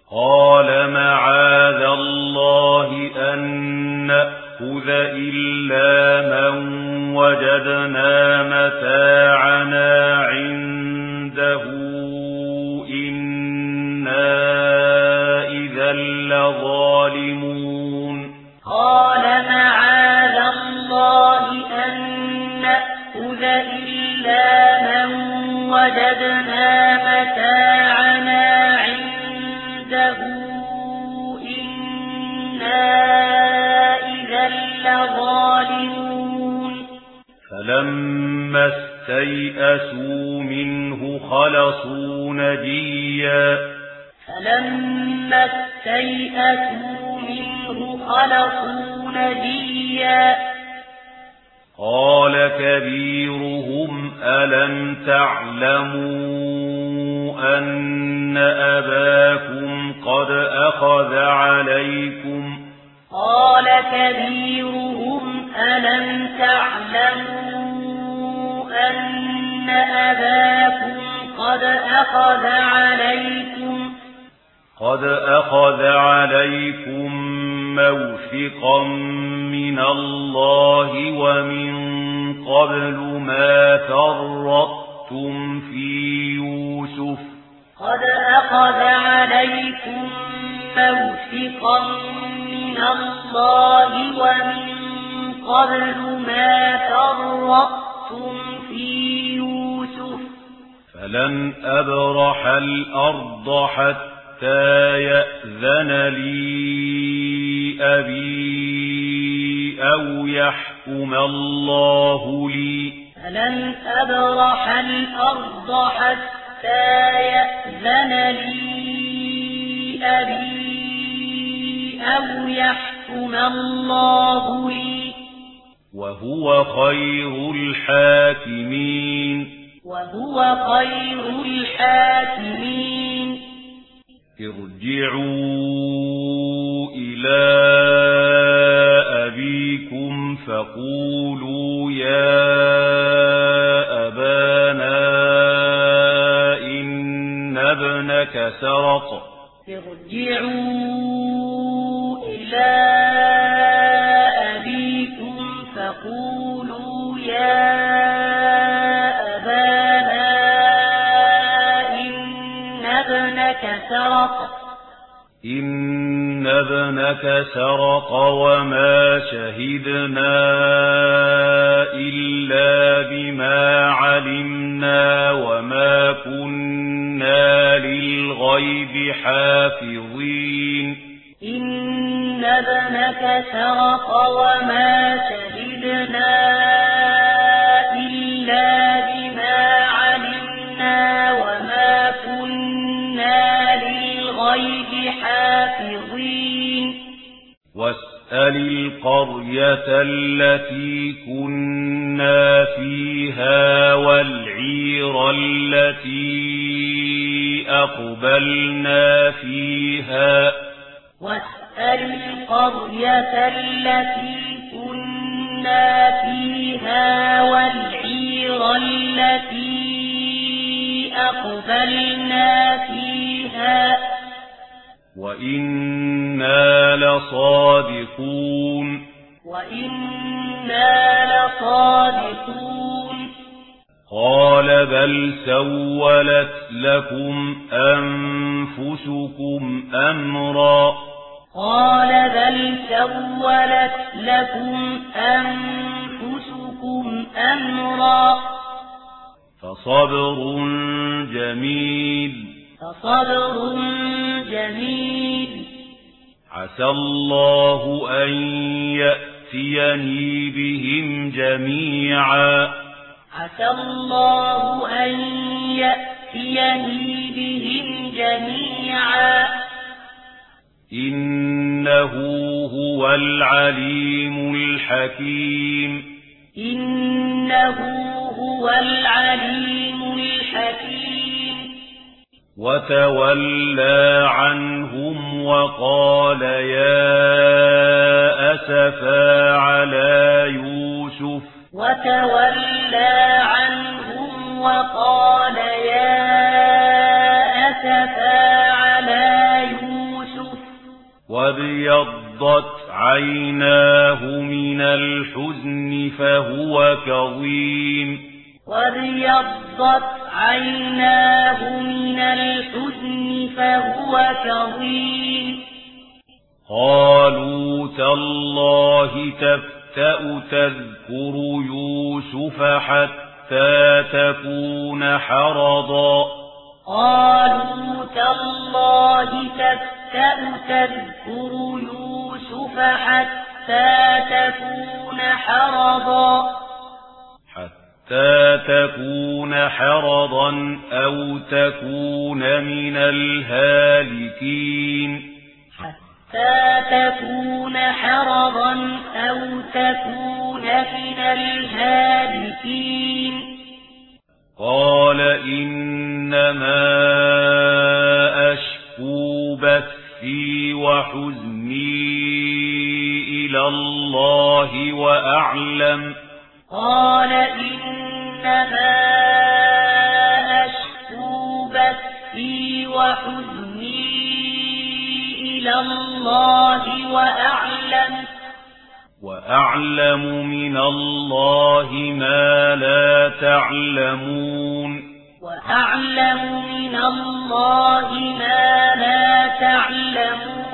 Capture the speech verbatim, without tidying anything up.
قال معاذ الله أن نأخذ إلا من وجدنا متاعنا عنده إنا إذا لظالمون قال معاذ الله أن نأخذ إلا من وجدنا متاعنا عنده إنا إذا لظالمون فلما استيئسوا منه خلصوا نجيا فلما استيئسوا منه خلصوا نجيا قال كبيرهم ألم تعلموا أن أباكم قد أخذ عليكم قال كبيرهم ألم تعلموا أن أباكم قد أخذ عليكم قد أخذ عليكم موثقا من الله ومن قبل ما فرطتم في يوسف قد أخذ عليكم موثقا من الله ومن قبل ما فرطتم في يوسف فلن أبرح الأرض حتى يأذن لي أبي أو يحكم الله لي فلن أبرح الأرض حتى يأذن لي أبي أو يحكم الله لي وهو خير الحاكمين وهو خير الحاكمين ارجعوا إلى أبيكم فقولوا يا أبانا إن ابنك سرق ارجعوا إلى أبيكم فقولوا يا أبانا إن ابنك سرق إن ابنك سرق وما شهدنا إلا بما علمنا وما كنا للغيب حافظين إن ابنك سرق وما شهدنا إلا بما علمنا وما كنا للغيب حافظين واسأل القرية التي كنا فيها والعير التي أقبلنا فيها واسأل القرية التي كنا فيها والعير التي أقبلنا فيها وإنا لصادقون وإنا لصادقون قال بل سولت لكم أنفسكم أمرا قال بل سولت لكم أنفسكم أمرا فصبر جميل فصبر جميل عسى الله أن يأتيني بهم جميعا عسى الله أن يأتيني بهم جميعا إنه هو العليم الحكيم إنه هو العليم الحكيم وتولى عنهم وقال يا أسفا على يوسف وتولى عنهم وقال يا أسفا على يوسف وابيضت عيناه من الحزن فهو كظيم وابيضت عيناه من الحزن فهو كظيم قالوا تالله تفتأ تذكر يوسف حتى تكون حرضا قالوا تالله تفتأ تذكر يوسف حتى تكون حرضا حتى تكون حرضا أو تكون من الهالكين حتى تكون حرضا أو تكون من الهالكين قال إنما أشكو بثي وحزني إلى الله وأعلم قال إنما أشكو بثي وحزني إلى الله وأعلم وأعلم من الله ما لا تعلمون وأعلم من الله ما لا تعلمون